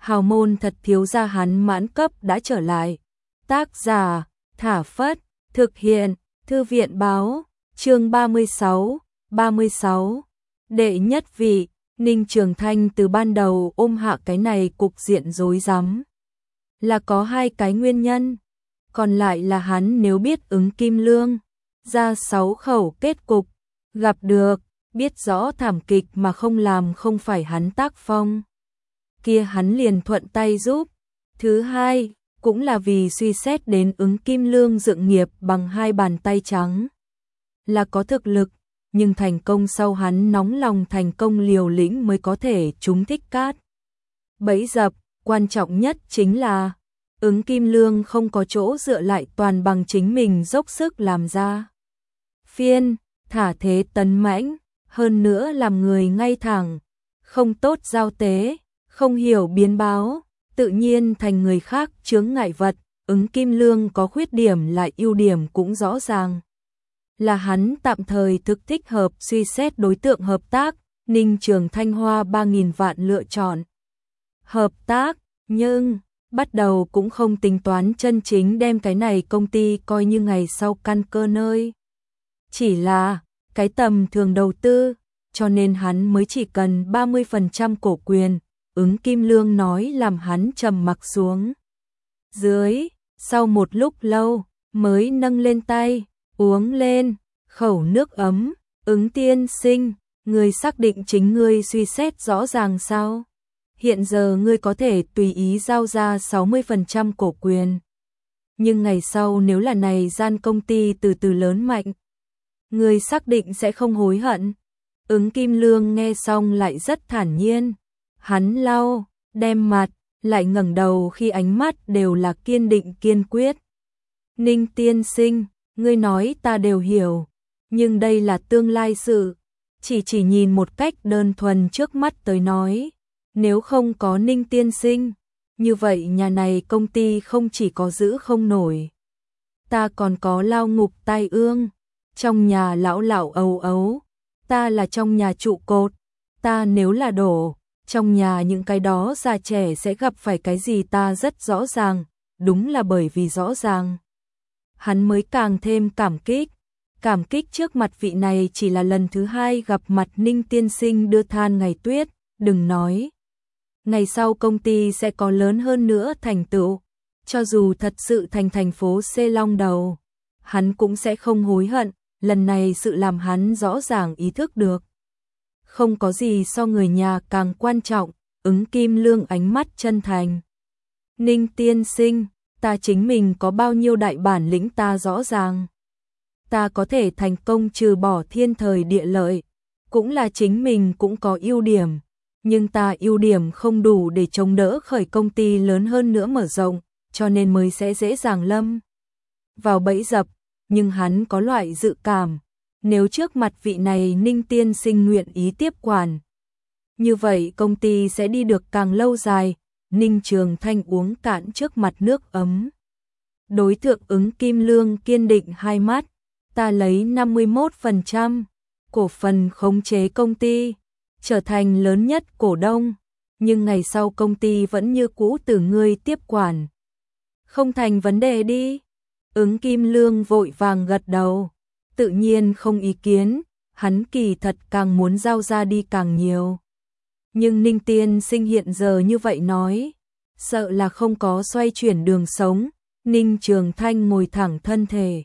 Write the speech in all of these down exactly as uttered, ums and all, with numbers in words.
hào môn thật thiếu gia hắn mãn cấp đã trở lại. Tác giả, Thả Phất, thực hiện, Thư viện báo, chương ba mươi sáu, ba mươi sáu. Đệ nhất vị, Ninh Trường Thanh từ ban đầu ôm hạ cái này cục diện rối rắm. Là có hai cái nguyên nhân, còn lại là hắn nếu biết ứng kim lương, ra sáu khẩu kết cục, gặp được, biết rõ thảm kịch mà không làm không phải hắn tác phong. Kia hắn liền thuận tay giúp. Thứ hai, cũng là vì suy xét đến ứng kim lương dựng nghiệp bằng hai bàn tay trắng. Là có thực lực, nhưng thành công sau hắn nóng lòng thành công liều lĩnh mới có thể trúng thích cát. Bẫy dập, quan trọng nhất chính là ứng kim lương không có chỗ dựa lại toàn bằng chính mình dốc sức làm ra. Phiên, thả thế tấn mãnh, hơn nữa làm người ngay thẳng, không tốt giao tế, không hiểu biến báo, tự nhiên thành người khác chướng ngại vật. Ứng kim lương có khuyết điểm lại ưu điểm cũng rõ ràng. Là hắn tạm thời thực thích hợp suy xét đối tượng hợp tác, Ninh Trường Thanh hoa ba nghìn vạn lựa chọn hợp tác, nhưng bắt đầu cũng không tính toán chân chính đem cái này công ty coi như ngày sau căn cơ nơi. Chỉ là cái tầm thường đầu tư, cho nên hắn mới chỉ cần ba mươi phần trăm cổ quyền. Ứng kim lương nói làm hắn trầm mặc xuống dưới, sau một lúc lâu mới nâng lên tay, uống lên khẩu nước ấm. Ứng tiên sinh, ngươi xác định chính ngươi suy xét rõ ràng sao? Hiện giờ ngươi có thể tùy ý giao ra sáu mươi phần trăm cổ quyền, nhưng ngày sau nếu là này gian công ty từ từ lớn mạnh, ngươi xác định sẽ không hối hận. Ứng kim lương nghe xong lại rất thản nhiên. Hắn lau, đem mặt, lại ngẩng đầu khi ánh mắt đều là kiên định kiên quyết. Ninh tiên sinh, ngươi nói ta đều hiểu, nhưng đây là tương lai sự, chỉ chỉ nhìn một cách đơn thuần trước mắt tới nói, nếu không có Ninh tiên sinh, như vậy nhà này công ty không chỉ có giữ không nổi, ta còn có lao ngục tai ương, trong nhà lão lão ấu ấu, ta là trong nhà trụ cột, ta nếu là đổ, trong nhà những cái đó già trẻ sẽ gặp phải cái gì ta rất rõ ràng, đúng là bởi vì rõ ràng. Hắn mới càng thêm cảm kích, cảm kích trước mặt vị này chỉ là lần thứ hai gặp mặt Ninh tiên sinh đưa than ngày tuyết, đừng nói. Ngày sau công ty sẽ có lớn hơn nữa thành tựu, cho dù thật sự thành thành phố C long đầu, hắn cũng sẽ không hối hận, lần này sự làm hắn rõ ràng ý thức được. Không có gì so người nhà càng quan trọng. Ứng kim lương ánh mắt chân thành. Ninh tiên sinh, ta chính mình có bao nhiêu đại bản lĩnh ta rõ ràng. Ta có thể thành công trừ bỏ thiên thời địa lợi, cũng là chính mình cũng có ưu điểm, nhưng ta ưu điểm không đủ để chống đỡ khởi công ty lớn hơn nữa mở rộng, cho nên mới sẽ dễ dàng lâm vào bẫy dập, nhưng hắn có loại dự cảm. Nếu trước mặt vị này Ninh tiên sinh nguyện ý tiếp quản, như vậy công ty sẽ đi được càng lâu dài. Ninh Trường Thanh uống cạn trước mặt nước ấm. Đối tượng ứng kim lương kiên định hai mắt, ta lấy năm mươi mốt phần trăm cổ phần khống chế công ty, trở thành lớn nhất cổ đông, nhưng ngày sau công ty vẫn như cũ từ ngươi tiếp quản. Không thành vấn đề đi. Ứng kim lương vội vàng gật đầu. Tự nhiên không ý kiến, hắn kỳ thật càng muốn giao ra đi càng nhiều. Nhưng Ninh tiên sinh hiện giờ như vậy nói, sợ là không có xoay chuyển đường sống. Ninh Trường Thanh ngồi thẳng thân thể.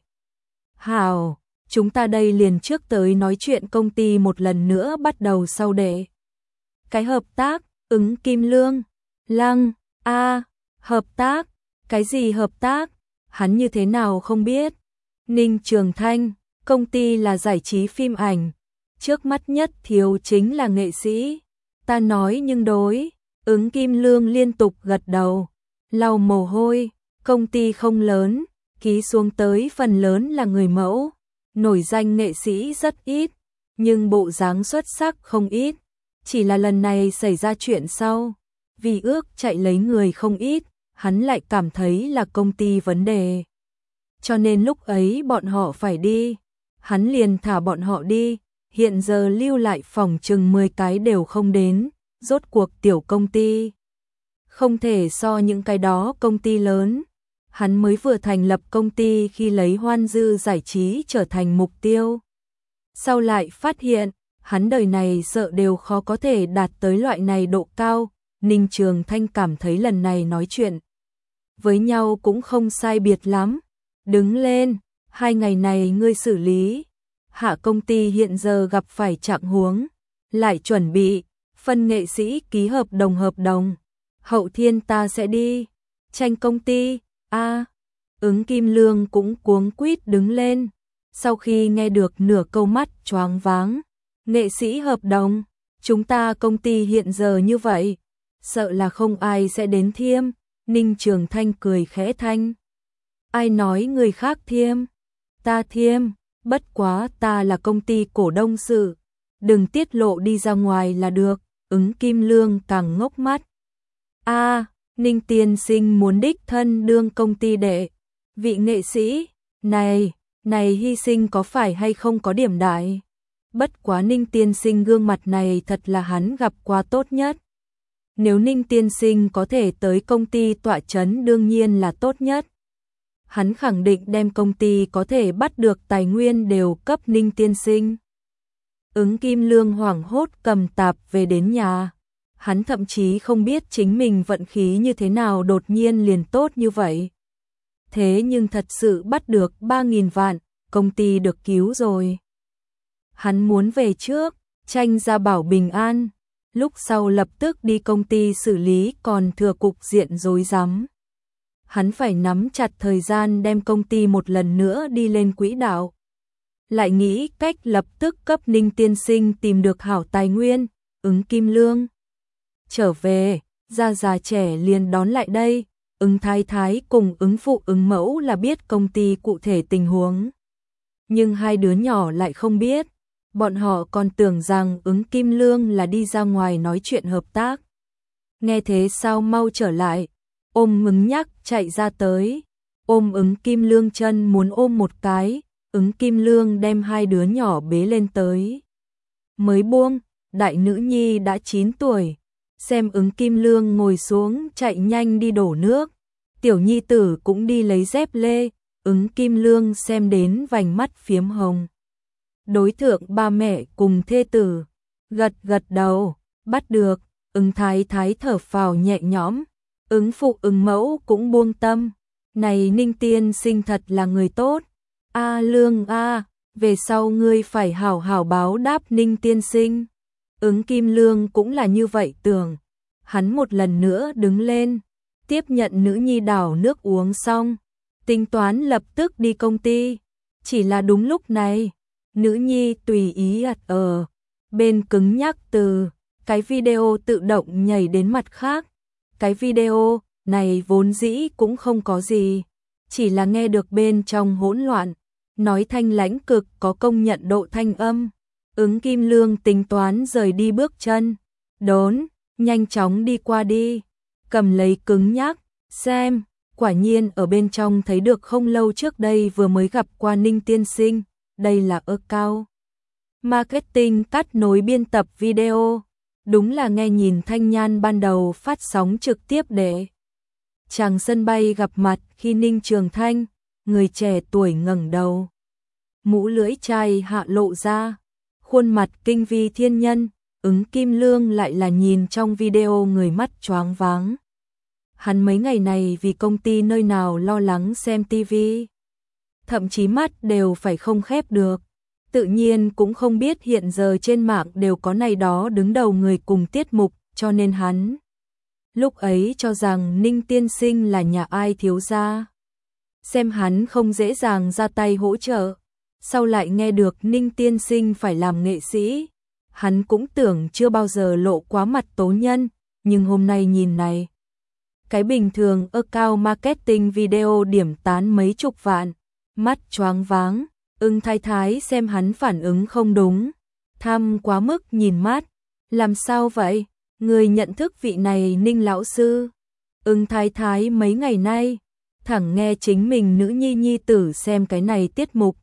Hảo, chúng ta đây liền trước tới nói chuyện công ty một lần nữa bắt đầu sau để. Cái hợp tác, ứng kim lương, lăng, a hợp tác, cái gì hợp tác, hắn như thế nào không biết. Ninh Trường Thanh, công ty là giải trí phim ảnh, trước mắt nhất thiếu chính là nghệ sĩ. Ta nói nhưng đối, ứng kim lương liên tục gật đầu, lau mồ hôi, công ty không lớn, ký xuống tới phần lớn là người mẫu, nổi danh nghệ sĩ rất ít, nhưng bộ dáng xuất sắc không ít, chỉ là lần này xảy ra chuyện sau, vì ước chạy lấy người không ít, hắn lại cảm thấy là công ty vấn đề. Cho nên lúc ấy bọn họ phải đi, hắn liền thả bọn họ đi, hiện giờ lưu lại phòng chừng mười cái đều không đến, rốt cuộc tiểu công ty không thể so những cái đó công ty lớn. Hắn mới vừa thành lập công ty khi lấy Hoan Dư giải trí trở thành mục tiêu. Sau lại phát hiện, hắn đời này sợ đều khó có thể đạt tới loại này độ cao. Ninh Trường Thanh cảm thấy lần này nói chuyện với nhau cũng không sai biệt lắm. Đứng lên, hai ngày này ngươi xử lý. Hạ công ty hiện giờ gặp phải trạng huống, lại chuẩn bị, phân nghệ sĩ ký hợp đồng hợp đồng. Hậu thiên ta sẽ đi, tranh công ty, a à, Ứng Kim Lương cũng cuống quýt đứng lên. Sau khi nghe được nửa câu mắt choáng váng, nghệ sĩ hợp đồng, chúng ta công ty hiện giờ như vậy, sợ là không ai sẽ đến thiêm. Ninh Trường Thanh cười khẽ thanh. Ai nói người khác thiêm? Ta thiêm, bất quá ta là công ty cổ đông sự, đừng tiết lộ đi ra ngoài là được. Ứng Kim Lương càng ngốc mắt. A, à, Ninh tiên sinh muốn đích thân đương công ty đệ. Vị nghệ sĩ, này, này hy sinh có phải hay không có điểm đại? Bất quá Ninh tiên sinh gương mặt này thật là hắn gặp qua tốt nhất. Nếu Ninh tiên sinh có thể tới công ty tọa chấn đương nhiên là tốt nhất. Hắn khẳng định đem công ty có thể bắt được tài nguyên đều cấp Ninh tiên sinh. Ứng Kim Lương hoảng hốt cầm tạp về đến nhà. Hắn thậm chí không biết chính mình vận khí như thế nào đột nhiên liền tốt như vậy. Thế nhưng thật sự bắt được ba nghìn vạn, công ty được cứu rồi. Hắn muốn về trước, tranh ra bảo bình an, lúc sau lập tức đi công ty xử lý còn thừa cục diện rối rắm. Hắn phải nắm chặt thời gian đem công ty một lần nữa đi lên quỹ đạo. Lại nghĩ cách lập tức cấp Ninh tiên sinh tìm được hảo tài nguyên. Ứng Kim Lương trở về, gia già trẻ liền đón lại đây. Ứng thái thái cùng ứng phụ ứng mẫu là biết công ty cụ thể tình huống. Nhưng hai đứa nhỏ lại không biết. Bọn họ còn tưởng rằng Ứng Kim Lương là đi ra ngoài nói chuyện hợp tác. Nghe thế sao mau trở lại. Ôm Ứng Nhắc chạy ra tới. Ôm Ứng Kim Lương chân muốn ôm một cái. Ứng Kim Lương đem hai đứa nhỏ bế lên tới. Mới buông, đại nữ nhi đã chín tuổi. Xem Ứng Kim Lương ngồi xuống chạy nhanh đi đổ nước. Tiểu nhi tử cũng đi lấy dép lê. Ứng Kim Lương xem đến vành mắt phiếm hồng. Đối thượng ba mẹ cùng thê tử. Gật gật đầu, bắt được. Ứng thái thái thở phào nhẹ nhõm. Ứng phụ ứng mẫu cũng buông tâm. Này Ninh tiên sinh thật là người tốt. A Lương a, về sau ngươi phải hảo hảo báo đáp Ninh tiên sinh. Ứng Kim Lương cũng là như vậy tưởng. Hắn một lần nữa đứng lên, tiếp nhận nữ nhi đảo nước uống xong, tính toán lập tức đi công ty. Chỉ là đúng lúc này, nữ nhi tùy ý ặt ở bên cứng nhắc từ cái video tự động nhảy đến mặt khác. Cái video này vốn dĩ cũng không có gì, chỉ là nghe được bên trong hỗn loạn, nói thanh lãnh cực có công nhận độ thanh âm. Ứng Kim Lương tính toán rời đi bước chân, đốn, nhanh chóng đi qua đi, cầm lấy cứng nhắc, xem, quả nhiên ở bên trong thấy được không lâu trước đây vừa mới gặp qua Ninh tiên sinh, đây là ơ cao. Marketing cắt nối biên tập video, đúng là nghe nhìn Thanh Nhan ban đầu phát sóng trực tiếp để chàng sân bay gặp mặt khi Ninh Trường Thanh, người trẻ tuổi ngẩng đầu. Mũ lưỡi chai hạ lộ ra, khuôn mặt kinh vi thiên nhân. Ứng Kim Lương lại là nhìn trong video người mắt choáng váng. Hắn mấy ngày này vì công ty nơi nào lo lắng xem tivi, thậm chí mắt đều phải không khép được. Tự nhiên cũng không biết hiện giờ trên mạng đều có này đó đứng đầu người cùng tiết mục, cho nên hắn lúc ấy cho rằng Ninh tiên sinh là nhà ai thiếu gia. Xem hắn không dễ dàng ra tay hỗ trợ, sau lại nghe được Ninh tiên sinh phải làm nghệ sĩ, hắn cũng tưởng chưa bao giờ lộ quá mặt tố nhân, nhưng hôm nay nhìn này. Cái bình thường ơ cao marketing video điểm tán mấy chục vạn, mắt choáng váng. Ưng thái thái xem hắn phản ứng không đúng, tham quá mức nhìn mắt. Làm sao vậy? Người nhận thức vị này Ninh lão sư? Ưng thái thái mấy ngày nay thẳng nghe chính mình nữ nhi nhi tử xem cái này tiết mục.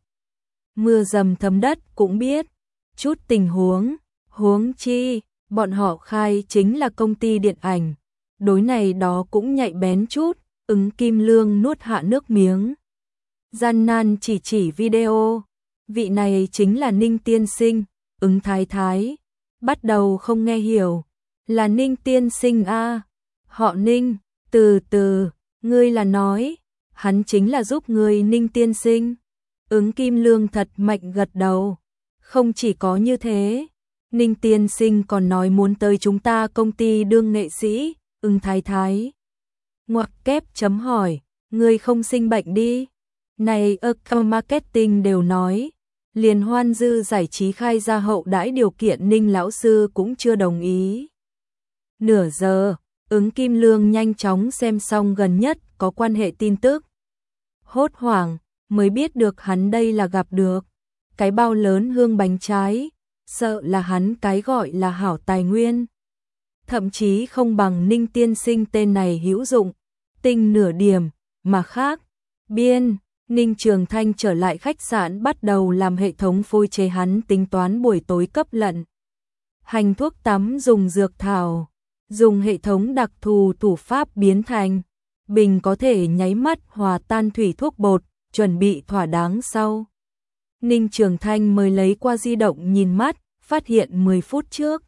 Mưa dầm thấm đất cũng biết chút tình huống, huống chi bọn họ khai chính là công ty điện ảnh, đối này đó cũng nhạy bén chút, Ứng Kim Lương nuốt hạ nước miếng. Gian nan chỉ chỉ video, vị này chính là Ninh tiên sinh, Ứng thái thái, bắt đầu không nghe hiểu, là Ninh tiên sinh a, họ Ninh, từ từ, ngươi là nói, hắn chính là giúp ngươi Ninh tiên sinh. Ứng Kim Lương thật mạnh gật đầu, không chỉ có như thế, Ninh tiên sinh còn nói muốn tới chúng ta công ty đương nghệ sĩ, Ứng thái thái. Ngoặc kép chấm hỏi, ngươi không sinh bệnh đi. Này account marketing đều nói, liền Hoan Dư giải trí khai ra hậu đãi điều kiện Ninh lão sư cũng chưa đồng ý. Nửa giờ, Ứng Kim Lương nhanh chóng xem xong gần nhất có quan hệ tin tức. Hốt hoảng, mới biết được hắn đây là gặp được. Cái bao lớn hương bánh trái, sợ là hắn cái gọi là hảo tài nguyên. Thậm chí không bằng Ninh tiên sinh tên này hữu dụng, tinh nửa điểm, mà khác. Biên, Ninh Trường Thanh trở lại khách sạn bắt đầu làm hệ thống phôi chế hắn tính toán buổi tối cấp lận. Hành thuốc tắm dùng dược thảo, dùng hệ thống đặc thù thủ pháp biến thành, bình có thể nháy mắt hòa tan thủy thuốc bột, chuẩn bị thỏa đáng sau. Ninh Trường Thanh mới lấy qua di động nhìn mắt, phát hiện mười phút trước.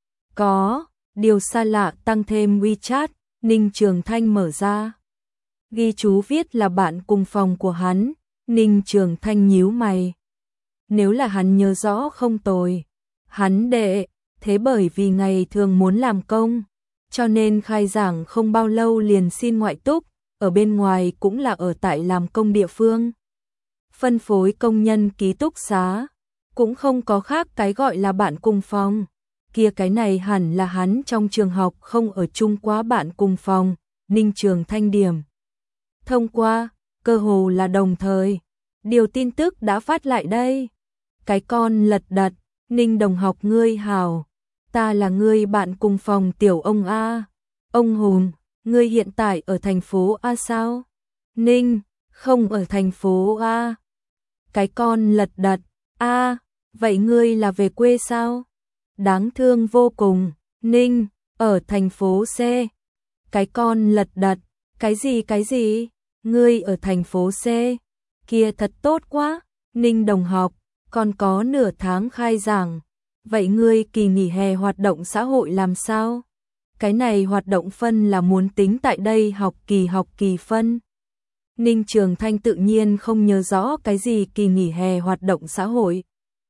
Có, điều xa lạ tăng thêm WeChat, Ninh Trường Thanh mở ra. Ghi chú viết là bạn cùng phòng của hắn, Ninh Trường Thanh nhíu mày. Nếu là hắn nhớ rõ không tồi, hắn đệ, thế bởi vì ngày thường muốn làm công, cho nên khai giảng không bao lâu liền xin ngoại túc, ở bên ngoài cũng là ở tại làm công địa phương. Phân phối công nhân ký túc xá, cũng không có khác cái gọi là bạn cùng phòng. Kia cái này hẳn là hắn trong trường học không ở chung quá bạn cùng phòng, Ninh Trường Thanh điểm. Thông qua, cơ hồ là đồng thời, điều tin tức đã phát lại đây. Cái con lật đật, Ninh đồng học ngươi hào, ta là ngươi bạn cùng phòng tiểu ông A. Ông Hùng, ngươi hiện tại ở thành phố A sao? Ninh, không ở thành phố A. Cái con lật đật, A, vậy ngươi là về quê sao? Đáng thương vô cùng, Ninh, ở thành phố C. Cái con lật đật, cái gì cái gì? Ngươi ở thành phố C, kia thật tốt quá, Ninh đồng học, còn có nửa tháng khai giảng, vậy ngươi kỳ nghỉ hè hoạt động xã hội làm sao? Cái này hoạt động phân là muốn tính tại đây học kỳ học kỳ phân. Ninh Trường Thanh tự nhiên không nhớ rõ cái gì kỳ nghỉ hè hoạt động xã hội.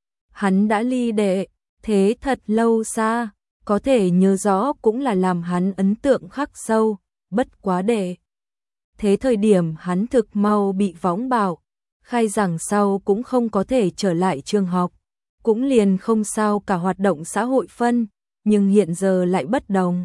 Hắn đã ly đệ, thế thật lâu xa, có thể nhớ rõ cũng là làm hắn ấn tượng khắc sâu, bất quá đệ. Thế thời điểm hắn thực mau bị võng bạo, khai giảng sau cũng không có thể trở lại trường học, cũng liền không sao cả hoạt động xã hội phân, nhưng hiện giờ lại bất đồng.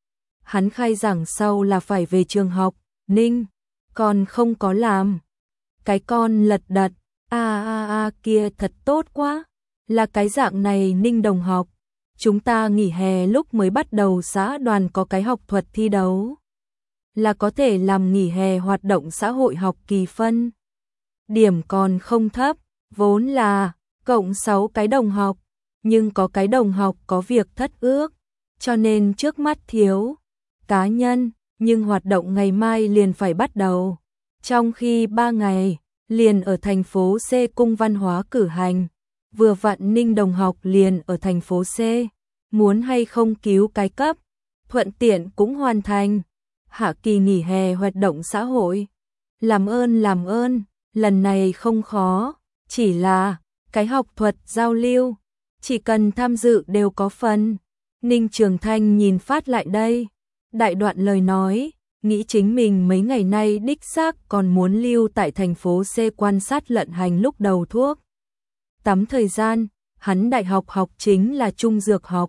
Hắn khai giảng sau là phải về trường học, Ninh, còn không có làm. Cái con lật đật, a a a kia thật tốt quá, là cái dạng này Ninh đồng học. Chúng ta nghỉ hè lúc mới bắt đầu xã đoàn có cái học thuật thi đấu. Là có thể làm nghỉ hè hoạt động xã hội học kỳ phân. Điểm còn không thấp, vốn là cộng sáu cái đồng học, nhưng có cái đồng học có việc thất ước, cho nên trước mắt thiếu cá nhân, nhưng hoạt động ngày mai liền phải bắt đầu. Trong khi ba ngày, liền ở thành phố C cung văn hóa cử hành, vừa vặn Ninh đồng học liền ở thành phố C, muốn hay không cứu cái cấp, thuận tiện cũng hoàn thành. Hạ kỳ nghỉ hè hoạt động xã hội. Làm ơn làm ơn, lần này không khó, chỉ là cái học thuật giao lưu, chỉ cần tham dự đều có phần. Ninh Trường Thanh nhìn phát lại đây, đại đoạn lời nói, nghĩ chính mình mấy ngày nay đích xác còn muốn lưu tại thành phố C quan sát lận hành lúc đầu thuốc. Tắm thời gian, hắn đại học học chính là trung dược học.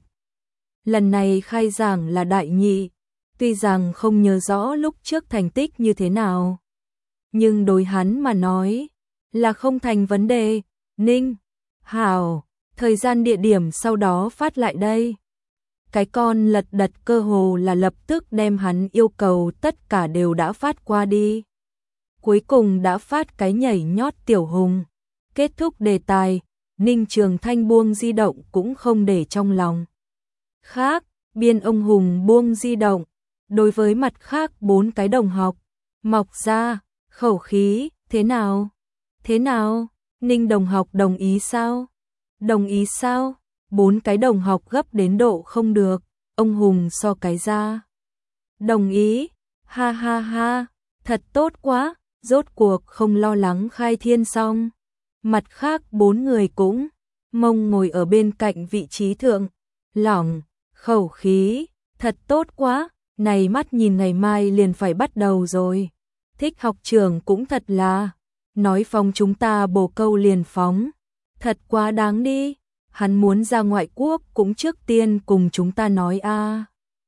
Lần này khai giảng là đại nhị, tuy rằng không nhớ rõ lúc trước thành tích như thế nào, nhưng đối hắn mà nói là không thành vấn đề. Ninh, hảo, thời gian địa điểm sau đó phát lại đây. Cái con lật đật cơ hồ là lập tức đem hắn yêu cầu tất cả đều đã phát qua đi. Cuối cùng đã phát cái nhảy nhót tiểu hùng. Kết thúc đề tài, Ninh Trường Thanh buông di động cũng không để trong lòng. Khác, biên ông Hùng buông di động, đối với mặt khác bốn cái đồng học, mọc ra, khẩu khí, thế nào? Thế nào? Ninh đồng học đồng ý sao? Đồng ý sao? Bốn cái đồng học gấp đến độ không được, ông Hùng so cái ra. Đồng ý, ha ha ha, thật tốt quá, rốt cuộc không lo lắng khai thiên xong. Mặt khác bốn người cũng mông ngồi ở bên cạnh vị trí thượng, lỏng, khẩu khí, thật tốt quá, này mắt nhìn ngày mai liền phải bắt đầu rồi. Thích học trường cũng thật là, nói phóng chúng ta bổ câu liền phóng, thật quá đáng đi, hắn muốn ra ngoại quốc cũng trước tiên cùng chúng ta nói a. À.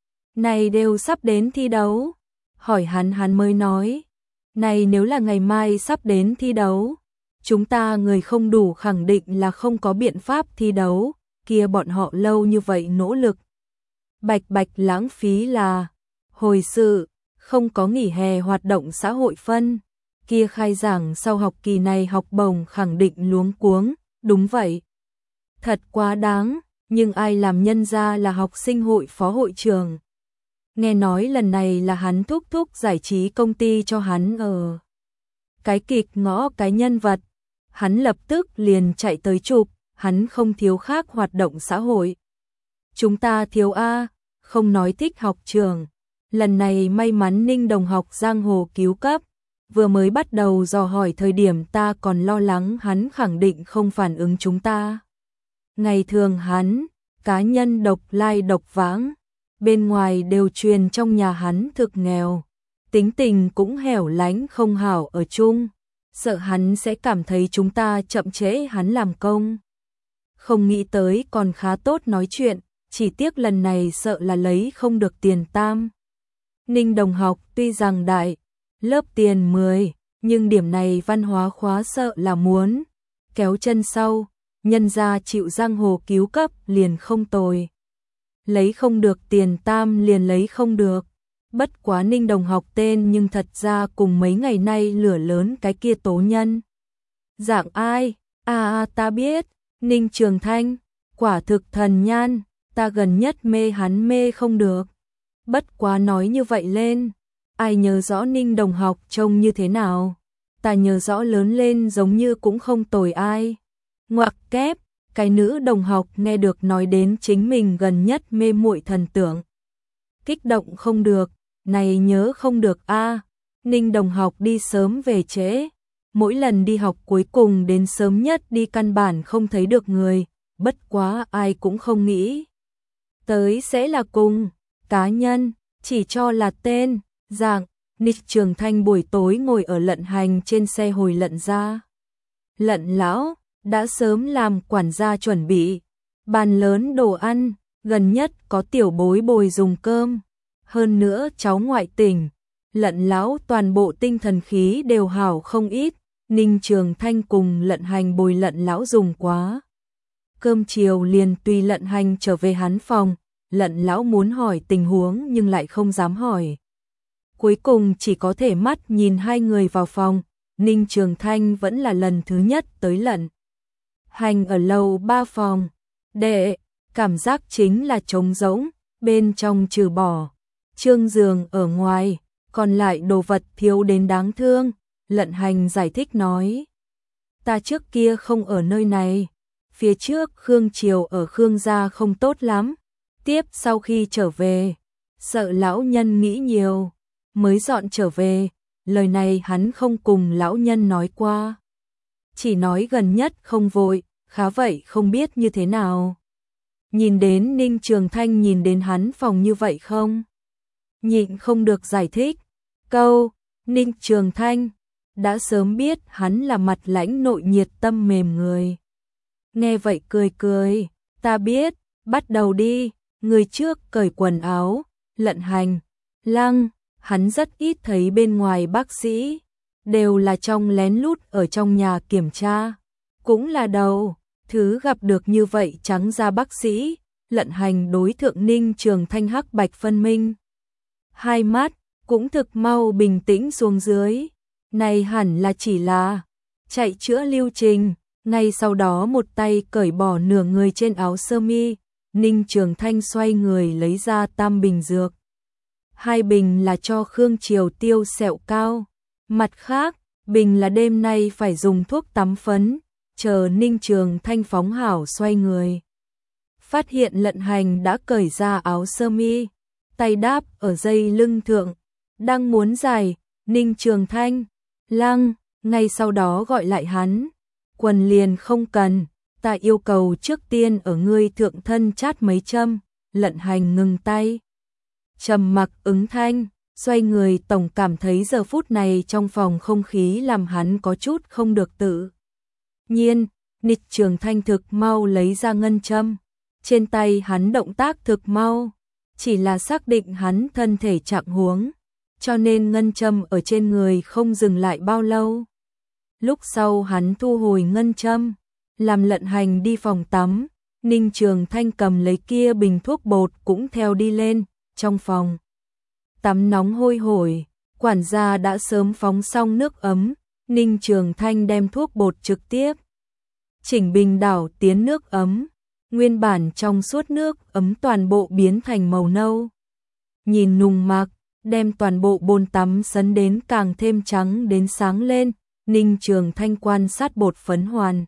Này đều sắp đến thi đấu, hỏi hắn hắn mới nói, này nếu là ngày mai sắp đến thi đấu, chúng ta người không đủ khẳng định là không có biện pháp thi đấu, kia bọn họ lâu như vậy nỗ lực. Bạch bạch lãng phí là, hồi sự, không có nghỉ hè hoạt động xã hội phân, kia khai giảng sau học kỳ này học bổng khẳng định luống cuống, đúng vậy. Thật quá đáng, nhưng ai làm nhân ra là học sinh hội phó hội trưởng. Nghe nói lần này là hắn thúc thúc giải trí công ty cho hắn ở cái kịch ngõ cái nhân vật, hắn lập tức liền chạy tới chụp, hắn không thiếu khác hoạt động xã hội. Chúng ta thiếu A, không nói thích học trường. Lần này may mắn Ninh đồng học giang hồ cứu cấp, vừa mới bắt đầu dò hỏi thời điểm ta còn lo lắng hắn khẳng định không phản ứng chúng ta. Ngày thường hắn, cá nhân độc lai độc vãng, bên ngoài đều truyền trong nhà hắn thực nghèo, tính tình cũng hẻo lánh không hảo ở chung, sợ hắn sẽ cảm thấy chúng ta chậm trễ hắn làm công. Không nghĩ tới còn khá tốt nói chuyện, chỉ tiếc lần này sợ là lấy không được tiền tam. Ninh đồng học tuy rằng đại, lớp tiền mười, nhưng điểm này văn hóa khóa sợ là muốn kéo chân sau, nhân ra chịu giang hồ cứu cấp liền không tồi. Lấy không được tiền tam liền lấy không được. Bất quá Ninh đồng học tên nhưng thật ra cùng mấy ngày nay lửa lớn cái kia tố nhân. Dạng ai? À, à ta biết, Ninh Trường Thanh, quả thực thần nhan, ta gần nhất mê hắn mê không được. Bất quá nói như vậy lên, ai nhớ rõ Ninh đồng học trông như thế nào? Ta nhớ rõ lớn lên giống như cũng không tồi ai. Ngoặc kép, cái nữ đồng học nghe được nói đến chính mình gần nhất mê muội thần tượng. Kích động không được, này nhớ không được a. À. Ninh đồng học đi sớm về trễ, mỗi lần đi học cuối cùng đến sớm nhất đi căn bản không thấy được người, bất quá ai cũng không nghĩ tới sẽ là cùng cá nhân, chỉ cho là tên, dạng. Ninh Trường Thanh buổi tối ngồi ở lận hành trên xe hồi lận ra. Lận lão đã sớm làm quản gia chuẩn bị bàn lớn đồ ăn, gần nhất có tiểu bối bồi dùng cơm, hơn nữa cháu ngoại tỉnh, lận lão toàn bộ tinh thần khí đều hảo không ít. Ninh Trường Thanh cùng lận hành bồi lận lão dùng quá cơm chiều liền tùy lận hành trở về hắn phòng, lận lão muốn hỏi tình huống nhưng lại không dám hỏi. Cuối cùng chỉ có thể mắt nhìn hai người vào phòng, Ninh Trường Thanh vẫn là lần thứ nhất tới lận hành ở lầu ba phòng, đệ, cảm giác chính là trống rỗng, bên trong trừ bỏ trương giường ở ngoài, còn lại đồ vật thiếu đến đáng thương. Lận hành giải thích nói, ta trước kia không ở nơi này, phía trước Khương Triều ở Khương gia không tốt lắm, tiếp sau khi trở về, sợ lão nhân nghĩ nhiều, mới dọn trở về, lời này hắn không cùng lão nhân nói qua. Chỉ nói gần nhất không vội, khá vậy không biết như thế nào. Nhìn đến Ninh Trường Thanh nhìn đến hắn phòng như vậy không? Nhịn không được giải thích. Câu, Ninh Trường Thanh, đã sớm biết hắn là mặt lãnh nội nhiệt tâm mềm người. Nghe vậy cười cười, ta biết, bắt đầu đi, người trước cởi quần áo, lận hành, lăng, hắn rất ít thấy bên ngoài bác sĩ, đều là trong lén lút ở trong nhà kiểm tra. Cũng là đầu, thứ gặp được như vậy trắng da bác sĩ, lận hành đối thượng Ninh Trường Thanh hắc bạch phân minh. Hai mắt, cũng thực mau bình tĩnh xuống dưới. Này hẳn là chỉ là chạy chữa lưu trình, ngay sau đó một tay cởi bỏ nửa người trên áo sơ mi, Ninh Trường Thanh xoay người lấy ra tam bình dược. hai bình là cho Khương Triều Tiêu sẹo cao. Mặt khác, bình là đêm nay phải dùng thuốc tắm phấn, chờ Ninh Trường Thanh phóng hảo xoay người. Phát hiện Lận Hành đã cởi ra áo sơ mi, tay đáp ở dây lưng thượng, đang muốn giải, Ninh Trường Thanh, lăng, ngay sau đó gọi lại hắn, quần liền không cần, ta yêu cầu trước tiên ở ngươi thượng thân chát mấy châm. Lận Hành ngừng tay, trầm mặc ứng thanh, xoay người, tổng cảm thấy giờ phút này trong phòng không khí làm hắn có chút không được tự nhiên. Ninh Trường Thanh thực mau lấy ra ngân châm, trên tay hắn động tác thực mau, chỉ là xác định hắn thân thể trạng huống, cho nên ngân châm ở trên người không dừng lại bao lâu. Lúc sau hắn thu hồi ngân châm, làm Lận Hành đi phòng tắm, Ninh Trường Thanh cầm lấy kia bình thuốc bột cũng theo đi lên. Trong phòng tắm nóng hôi hổi, quản gia đã sớm phóng xong nước ấm, Ninh Trường Thanh đem thuốc bột trực tiếp chỉnh bình đảo tiến nước ấm, nguyên bản trong suốt nước ấm toàn bộ biến thành màu nâu. Nhìn nùng mạc, đem toàn bộ bồn tắm sấn đến càng thêm trắng đến sáng lên, Ninh Trường Thanh quan sát bột phấn hoàn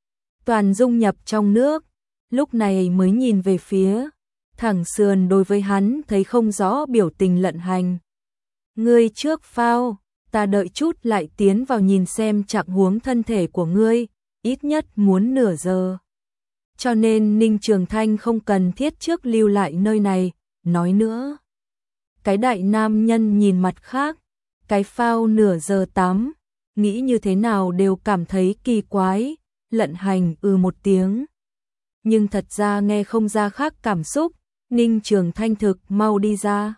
toàn dung nhập trong nước, lúc này mới nhìn về phía thẳng sườn đối với hắn thấy không rõ biểu tình Lận Hành. Ngươi trước phao, ta đợi chút lại tiến vào nhìn xem trạng huống thân thể của ngươi, ít nhất muốn nửa giờ. Cho nên Ninh Trường Thanh không cần thiết trước lưu lại nơi này, nói nữa. Cái đại nam nhân nhìn mặt khác, cái phao nửa giờ tắm, nghĩ như thế nào đều cảm thấy kỳ quái. Lận Hành ừ một tiếng, nhưng thật ra nghe không ra khác cảm xúc. Ninh Trường Thanh thực mau đi ra.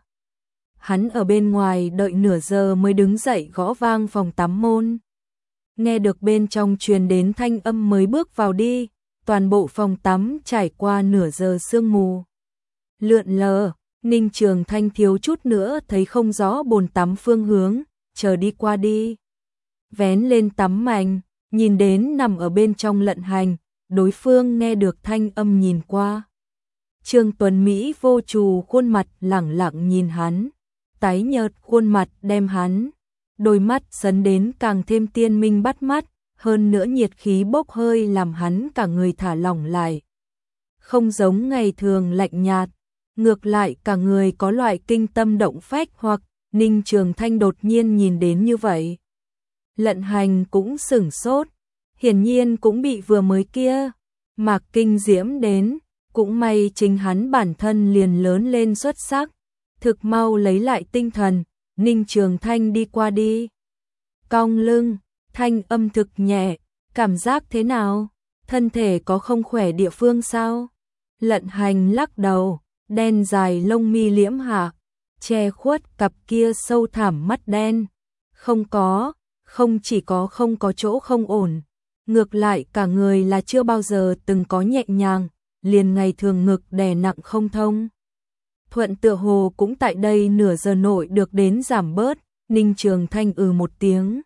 Hắn ở bên ngoài đợi nửa giờ mới đứng dậy gõ vang phòng tắm môn. Nghe được bên trong truyền đến thanh âm mới bước vào đi, toàn bộ phòng tắm trải qua nửa giờ sương mù lượn lờ, Ninh Trường Thanh thiếu chút nữa thấy không rõ bồn tắm phương hướng, chờ đi qua đi. Vén lên tắm mành, nhìn đến nằm ở bên trong Lận Hành, đối phương nghe được thanh âm nhìn qua. Trương Tuấn Mỹ vô trù khuôn mặt lẳng lặng nhìn hắn, tái nhợt khuôn mặt đem hắn, đôi mắt sấn đến càng thêm tiên minh bắt mắt, hơn nữa nhiệt khí bốc hơi làm hắn cả người thả lỏng lại. Không giống ngày thường lạnh nhạt, ngược lại cả người có loại kinh tâm động phách hoặc. Ninh Trường Thanh đột nhiên nhìn đến như vậy. Lận Hành cũng sửng sốt, hiển nhiên cũng bị vừa mới kia mạc kinh diễm đến. Cũng may chính hắn bản thân liền lớn lên xuất sắc, thực mau lấy lại tinh thần, Ninh Trường Thanh đi qua đi. Cong lưng, thanh âm thực nhẹ, cảm giác thế nào? Thân thể có không khỏe địa phương sao? Lận Hành lắc đầu, đen dài lông mi liễm hạ, che khuất cặp kia sâu thẳm mắt đen. Không có, không chỉ có không có chỗ không ổn, ngược lại cả người là chưa bao giờ từng có nhẹ nhàng. Liền ngày thường ngực đè nặng không thông. Thuận tựa hồ cũng tại đây nửa giờ nội được đến giảm bớt, Ninh Trường Thanh ừ một tiếng.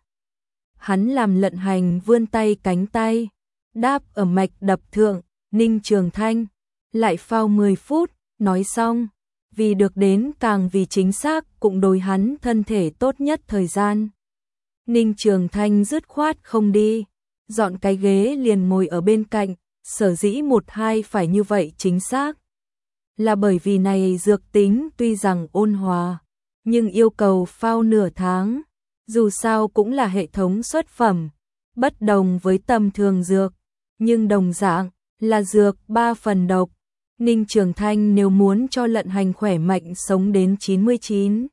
Hắn làm Lận Hành vươn tay cánh tay, đáp ở mạch đập thượng, Ninh Trường Thanh, lại phao mười phút, nói xong, vì được đến càng vì chính xác cũng đối hắn thân thể tốt nhất thời gian. Ninh Trường Thanh dứt khoát không đi, dọn cái ghế liền ngồi ở bên cạnh. Sở dĩ một hai phải như vậy chính xác là bởi vì này dược tính tuy rằng ôn hòa, nhưng yêu cầu phao nửa tháng, dù sao cũng là hệ thống xuất phẩm, bất đồng với tầm thường dược, nhưng đồng dạng là dược ba phần độc. Ninh Trường Thanh nếu muốn cho Lận Hành khỏe mạnh sống đến chín mươi chín,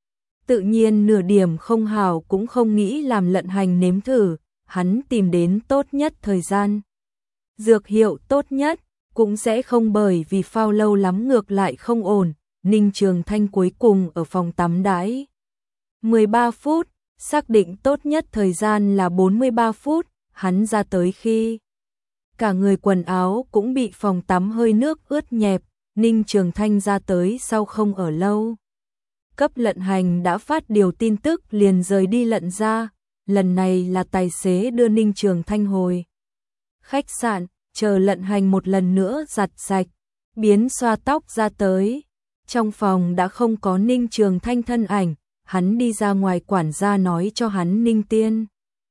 tự nhiên nửa điểm không hảo cũng không nghĩ làm Lận Hành nếm thử, hắn tìm đến tốt nhất thời gian. Dược hiệu tốt nhất, cũng sẽ không bởi vì phao lâu lắm ngược lại không ổn. Ninh Trường Thanh cuối cùng ở phòng tắm đãi mười ba phút, xác định tốt nhất thời gian là bốn mươi ba phút, hắn ra tới khi cả người quần áo cũng bị phòng tắm hơi nước ướt nhẹp. Ninh Trường Thanh ra tới sau không ở lâu, cấp Lận Hành đã phát điều tin tức liền rời đi Lận ra. Lần này là tài xế đưa Ninh Trường Thanh hồi khách sạn, chờ Lận Hành một lần nữa giặt sạch, biến xoa tóc ra tới. Trong phòng đã không có Ninh Trường Thanh thân ảnh, hắn đi ra ngoài, quản gia nói cho hắn Ninh tiên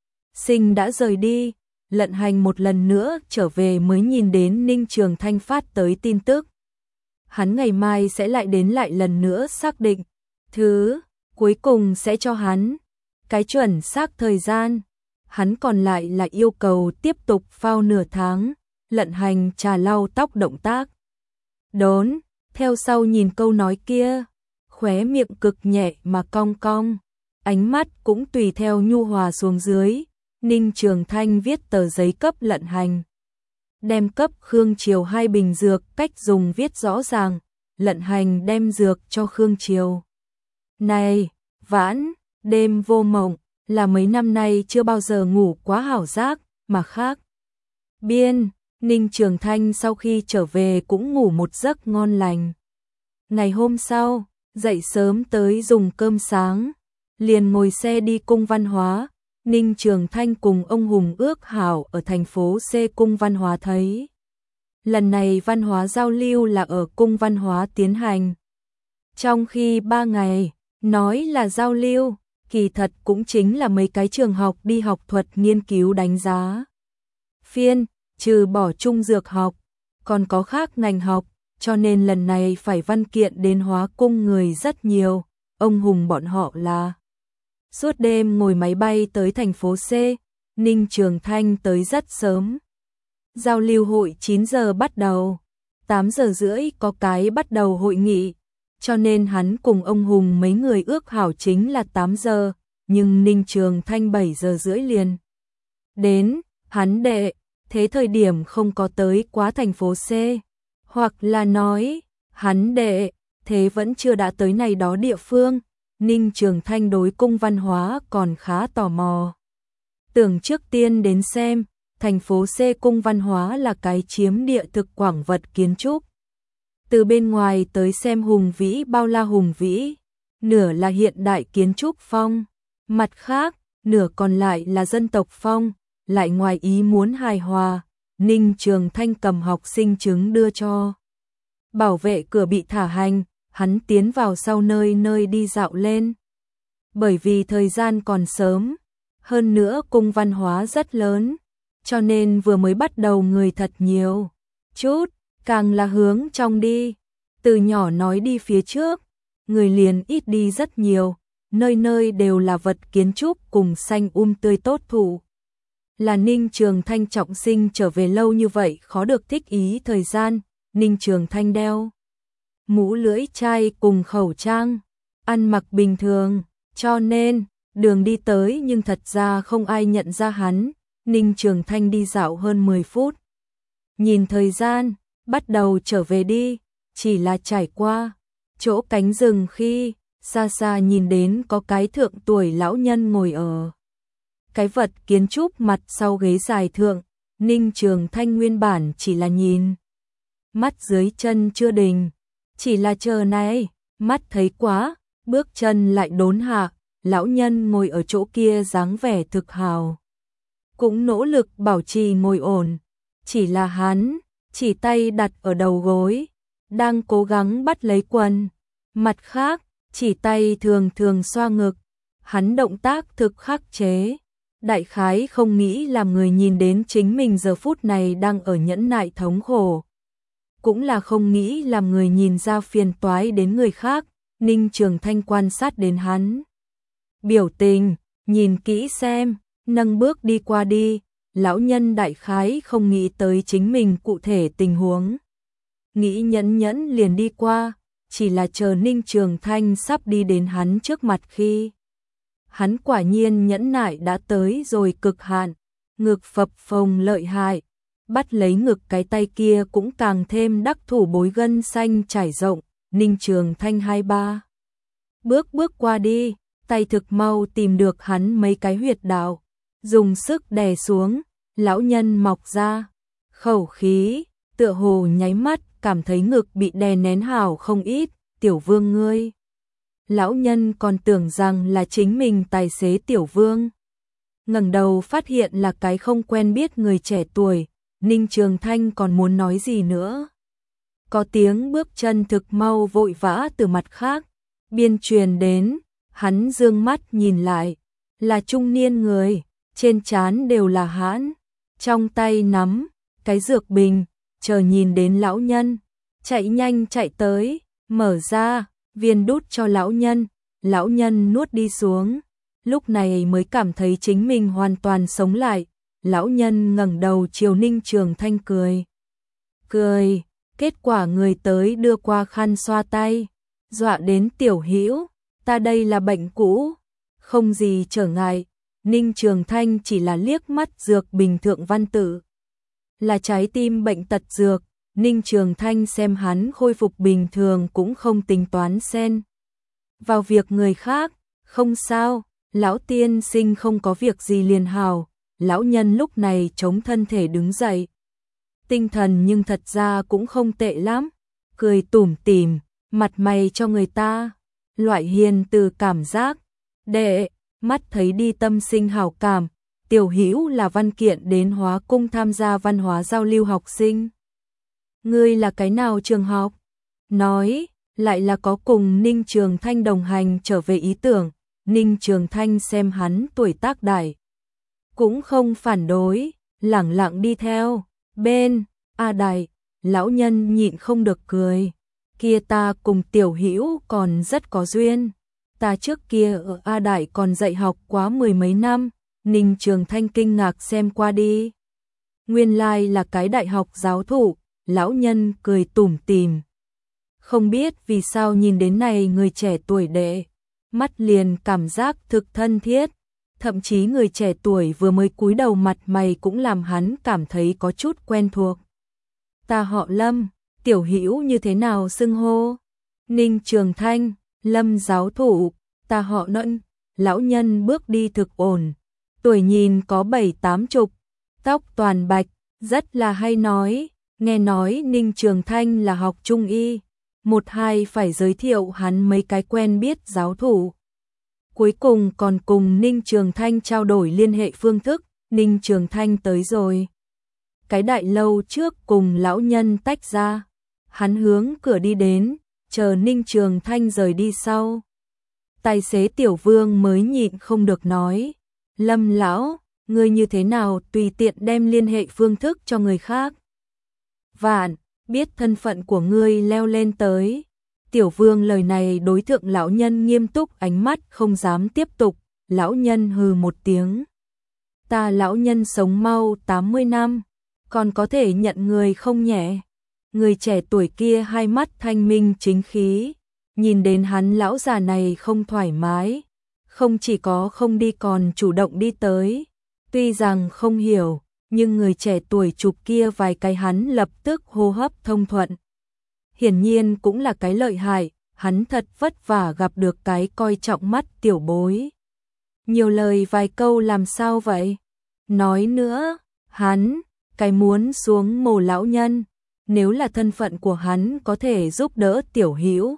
sinh đã rời đi. Lận Hành một lần nữa trở về mới nhìn đến Ninh Trường Thanh phát tới tin tức. Hắn ngày mai sẽ lại đến, lại lần nữa xác định. Thứ cuối cùng sẽ cho hắn cái chuẩn xác thời gian. Hắn còn lại là yêu cầu tiếp tục phao nửa tháng. Lận Hành trà lau tóc động tác đốn, theo sau nhìn câu nói kia, khóe miệng cực nhẹ mà cong cong, ánh mắt cũng tùy theo nhu hòa xuống dưới. Ninh Trường Thanh viết tờ giấy cấp Lận Hành, đem cấp Khương Triều hai bình dược, cách dùng viết rõ ràng. Lận Hành đem dược cho Khương Triều. Này, vãn, đêm vô mộng, là mấy năm nay chưa bao giờ ngủ quá hảo giác, mà khác biên. Ninh Trường Thanh sau khi trở về cũng ngủ một giấc ngon lành. Ngày hôm sau, dậy sớm tới dùng cơm sáng, liền ngồi xe đi cung văn hóa. Ninh Trường Thanh cùng ông Hùng ước hảo ở thành phố C cung văn hóa thấy. Lần này văn hóa giao lưu là ở cung văn hóa tiến hành. Trong khi ba ngày, nói là giao lưu, kỳ thật cũng chính là mấy cái trường học đi học thuật nghiên cứu đánh giá. Phiên, trừ bỏ trung dược học, còn có khác ngành học, cho nên lần này phải văn kiện đến hóa cung người rất nhiều. Ông Hùng bọn họ là suốt đêm ngồi máy bay tới thành phố C, Ninh Trường Thanh tới rất sớm. Giao lưu hội chín giờ bắt đầu, tám giờ rưỡi có cái bắt đầu hội nghị, cho nên hắn cùng ông Hùng mấy người ước hảo chính là tám giờ, nhưng Ninh Trường Thanh bảy giờ rưỡi liền đến. Hắn đệ, thế thời điểm không có tới quá thành phố C, hoặc là nói, hắn đệ, thế vẫn chưa đã tới này đó địa phương. Ninh Trường Thanh đối cung văn hóa còn khá tò mò. Tưởng trước tiên đến xem, thành phố C cung văn hóa là cái chiếm địa thực quảng vật kiến trúc. Từ bên ngoài tới xem hùng vĩ bao la hùng vĩ, nửa là hiện đại kiến trúc phong, mặt khác, nửa còn lại là dân tộc phong, lại ngoài ý muốn hài hòa. Ninh Trường Thanh cầm học sinh chứng đưa cho bảo vệ cửa bị thả hành, hắn tiến vào sau nơi nơi đi dạo lên. Bởi vì thời gian còn sớm, hơn nữa cung văn hóa rất lớn, cho nên vừa mới bắt đầu người thật nhiều chút, càng là hướng trong đi, từ nhỏ nói đi phía trước, người liền ít đi rất nhiều, nơi nơi đều là vật kiến trúc cùng xanh um tươi tốt thụ. Là Ninh Trường Thanh trọng sinh trở về lâu như vậy khó được thích ý thời gian. Ninh Trường Thanh đeo mũ lưỡi chai cùng khẩu trang, ăn mặc bình thường, cho nên đường đi tới nhưng thật ra không ai nhận ra hắn. Ninh Trường Thanh đi dạo hơn mười phút, nhìn thời gian, bắt đầu trở về đi, chỉ là trải qua chỗ cánh rừng khi xa xa nhìn đến có cái thượng tuổi lão nhân ngồi ở cái vật kiến trúc mặt sau ghế dài thượng. Ninh Trường Thanh nguyên bản chỉ là nhìn, mắt dưới chân chưa đình, chỉ là chờ này, mắt thấy quá, bước chân lại đốn hạ. Lão nhân ngồi ở chỗ kia dáng vẻ thực hào, cũng nỗ lực bảo trì ngồi ổn, chỉ là hắn chỉ tay đặt ở đầu gối, đang cố gắng bắt lấy quần, mặt khác chỉ tay thường thường xoa ngực. Hắn động tác thực khắc chế, đại khái không nghĩ làm người nhìn đến chính mình giờ phút này đang ở nhẫn nại thống khổ, cũng là không nghĩ làm người nhìn ra phiền toái đến người khác. Ninh Trường Thanh quan sát đến hắn biểu tình, nhìn kỹ xem, nâng bước đi qua đi. Lão nhân đại khái không nghĩ tới chính mình cụ thể tình huống, nghĩ nhẫn nhẫn liền đi qua, chỉ là chờ Ninh Trường Thanh sắp đi đến hắn trước mặt khi hắn quả nhiên nhẫn nại đã tới rồi cực hạn, ngực phập phồng lợi hại, bắt lấy ngực cái tay kia cũng càng thêm đắc thủ, bối gân xanh trải rộng. Ninh Trường Thanh hai ba bước bước qua đi, tay thực mau tìm được hắn mấy cái huyệt đạo, dùng sức đè xuống. Lão nhân mọc ra khẩu khí, tựa hồ nháy mắt cảm thấy ngực bị đè nén hảo không ít. Tiểu Vương ngươi. Lão nhân còn tưởng rằng là chính mình tài xế Tiểu Vương, ngẩng đầu phát hiện là cái không quen biết người trẻ tuổi. Ninh Trường Thanh còn muốn nói gì nữa, Có tiếng bước chân thực mau vội vã từ mặt khác, biên truyền đến, hắn dương mắt nhìn lại, là trung niên người, trên trán đều là hãn, trong tay nắm cái dược bình, chờ nhìn đến lão nhân, chạy nhanh chạy tới, mở ra, viên đút cho lão nhân, lão nhân nuốt đi xuống, lúc này mới cảm thấy chính mình hoàn toàn sống lại, lão nhân ngẩng đầu chiều Ninh Trường Thanh cười. Cười, kết quả người tới đưa qua khăn xoa tay, dọa đến Tiểu Hữu, ta đây là bệnh cũ, không gì trở ngại. Ninh Trường Thanh chỉ là liếc mắt dược bình thượng văn tự, là trái tim bệnh tật dược, Ninh Trường Thanh xem hắn khôi phục bình thường cũng không tính toán xen vào việc người khác, không sao, lão tiên sinh không có việc gì liền hào, lão nhân lúc này chống thân thể đứng dậy. Tinh thần nhưng thật ra cũng không tệ lắm, cười tủm tỉm, mặt mày cho người ta, loại hiền từ cảm giác, đệ, mắt thấy đi tâm sinh hảo cảm, Tiểu Hữu là văn kiện đến Hóa Cung tham gia văn hóa giao lưu học sinh. Ngươi là cái nào trường học? Nói, lại là có cùng Ninh Trường Thanh đồng hành trở về ý tưởng, Ninh Trường Thanh xem hắn tuổi tác đại, cũng không phản đối, lẳng lặng đi theo, bên, A Đại, lão nhân nhịn không được cười, kia ta cùng Tiểu Hữu còn rất có duyên, ta trước kia ở A Đại còn dạy học quá mười mấy năm, Ninh Trường Thanh kinh ngạc xem qua đi. Nguyên lai là cái đại học giáo thụ, lão nhân cười tủm tỉm. Không biết vì sao nhìn đến này người trẻ tuổi đệ, mắt liền cảm giác thực thân thiết, thậm chí người trẻ tuổi vừa mới cúi đầu mặt mày cũng làm hắn cảm thấy có chút quen thuộc. Ta họ Lâm, Tiểu Hữu như thế nào xưng hô? Ninh Trường Thanh, Lâm giáo thụ, ta họ Nẫn, lão nhân bước đi thực ổn, tuổi nhìn có bảy tám chục, tóc toàn bạch, rất là hay nói, nghe nói Ninh Trường Thanh là học trung y, một hai phải giới thiệu hắn mấy cái quen biết giáo thủ. Cuối cùng còn cùng Ninh Trường Thanh trao đổi liên hệ phương thức, Ninh Trường Thanh tới rồi. Cái đại lâu trước cùng lão nhân tách ra, hắn hướng cửa đi đến, chờ Ninh Trường Thanh rời đi sau. Tài xế Tiểu Vương mới nhịn không được nói, Lâm lão, ngươi như thế nào tùy tiện đem liên hệ phương thức cho người khác. Vạn, biết thân phận của ngươi leo lên tới. Tiểu Vương lời này đối thượng lão nhân nghiêm túc ánh mắt không dám tiếp tục, lão nhân hừ một tiếng. Ta lão nhân sống mau tám mươi năm, còn có thể nhận người không nhẹ. Người trẻ tuổi kia hai mắt thanh minh chính khí, nhìn đến hắn lão già này không thoải mái, không chỉ có không đi còn chủ động đi tới. Tuy rằng không hiểu, nhưng người trẻ tuổi chụp kia vài cái hắn lập tức hô hấp thông thuận. Hiển nhiên cũng là cái lợi hại, hắn thật vất vả gặp được cái coi trọng mắt tiểu bối. Nhiều lời vài câu làm sao vậy? Nói nữa, hắn, cái muốn xuống mồ lão nhân, nếu là thân phận của hắn có thể giúp đỡ Tiểu Hữu.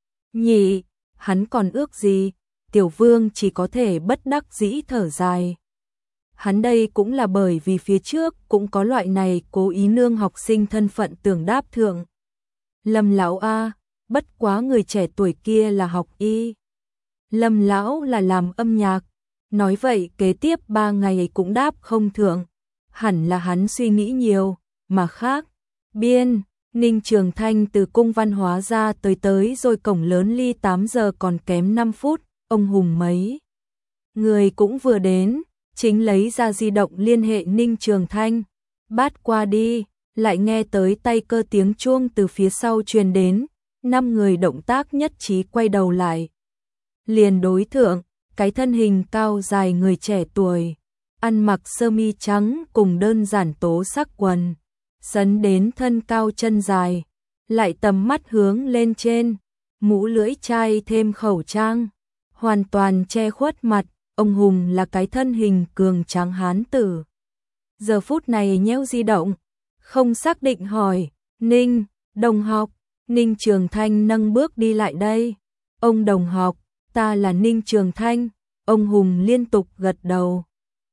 Nhị, hắn còn ước gì? Tiểu Vương chỉ có thể bất đắc dĩ thở dài. Hắn đây cũng là bởi vì phía trước cũng có loại này cố ý nương học sinh thân phận tưởng đáp thượng. Lâm lão a, bất quá người trẻ tuổi kia là học y. Lâm lão là làm âm nhạc. Nói vậy kế tiếp ba ngày cũng đáp không thượng. Hẳn là hắn suy nghĩ nhiều, mà khác. Biên, Ninh Trường Thanh từ cung văn hóa ra tới tới rồi cổng lớn ly tám giờ còn kém năm phút, ông Hùng mấy người cũng vừa đến, chính lấy ra di động liên hệ Ninh Trường Thanh. Bát qua đi, lại nghe tới tay cơ tiếng chuông từ phía sau truyền đến, năm người động tác nhất trí quay đầu lại. Liền đối thượng, cái thân hình cao dài người trẻ tuổi, ăn mặc sơ mi trắng cùng đơn giản tố sắc quần, sấn đến thân cao chân dài, lại tầm mắt hướng lên trên, mũ lưỡi chai thêm khẩu trang, hoàn toàn che khuất mặt, ông Hùng là cái thân hình cường tráng hán tử. Giờ phút này nhéo di động, không xác định hỏi, Ninh, đồng học, Ninh Trường Thanh nâng bước đi lại đây. Ông đồng học, ta là Ninh Trường Thanh, ông Hùng liên tục gật đầu.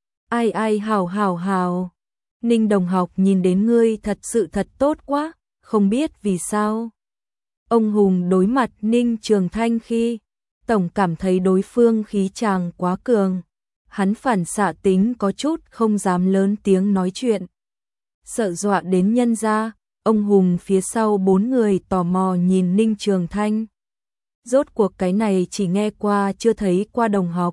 Ai ai hào hào hào, Ninh đồng học nhìn đến ngươi thật sự thật tốt quá, không biết vì sao. Ông Hùng đối mặt Ninh Trường Thanh khi tổng cảm thấy đối phương khí chàng quá cường, hắn phản xạ tính có chút không dám lớn tiếng nói chuyện. Sợ dọa đến nhân gia, ông Hùng phía sau bốn người tò mò nhìn Ninh Trường Thanh. Rốt cuộc cái này chỉ nghe qua chưa thấy qua đồng học.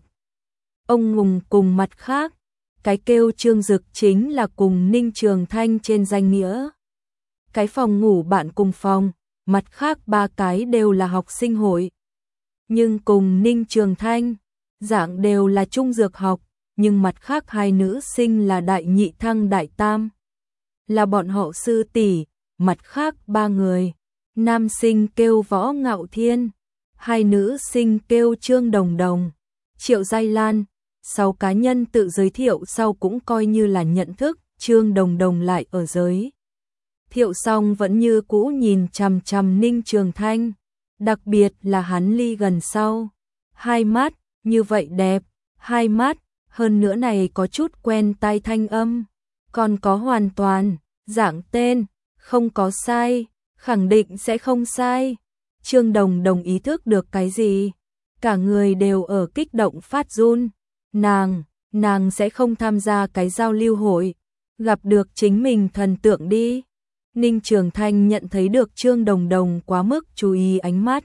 Ông Hùng cùng mặt khác, cái kêu Trương Dực chính là cùng Ninh Trường Thanh trên danh nghĩa. Cái phòng ngủ bạn cùng phòng, mặt khác ba cái đều là học sinh hội. Nhưng cùng Ninh Trường Thanh, dạng đều là trung dược học, nhưng mặt khác hai nữ sinh là đại nhị thăng đại tam. Là bọn họ sư tỷ, mặt khác ba người. Nam sinh kêu Võ Ngạo Thiên, hai nữ sinh kêu Trương Đồng Đồng, Triệu Giai Lan. Sau cá nhân tự giới thiệu sau cũng coi như là nhận thức, Trương Đồng Đồng lại ở giới thiệu xong vẫn như cũ nhìn chằm chằm Ninh Trường Thanh, đặc biệt là hắn ly gần sau. Hai mắt, như vậy đẹp, hai mắt, hơn nữa này có chút quen tai thanh âm, còn có hoàn toàn, dạng tên, không có sai, khẳng định sẽ không sai. Trương Đồng Đồng ý thức được cái gì? Cả người đều ở kích động phát run. Nàng, nàng sẽ không tham gia cái giao lưu hội, gặp được chính mình thần tượng đi. Ninh Trường Thanh nhận thấy được Trương Đồng Đồng quá mức chú ý ánh mắt.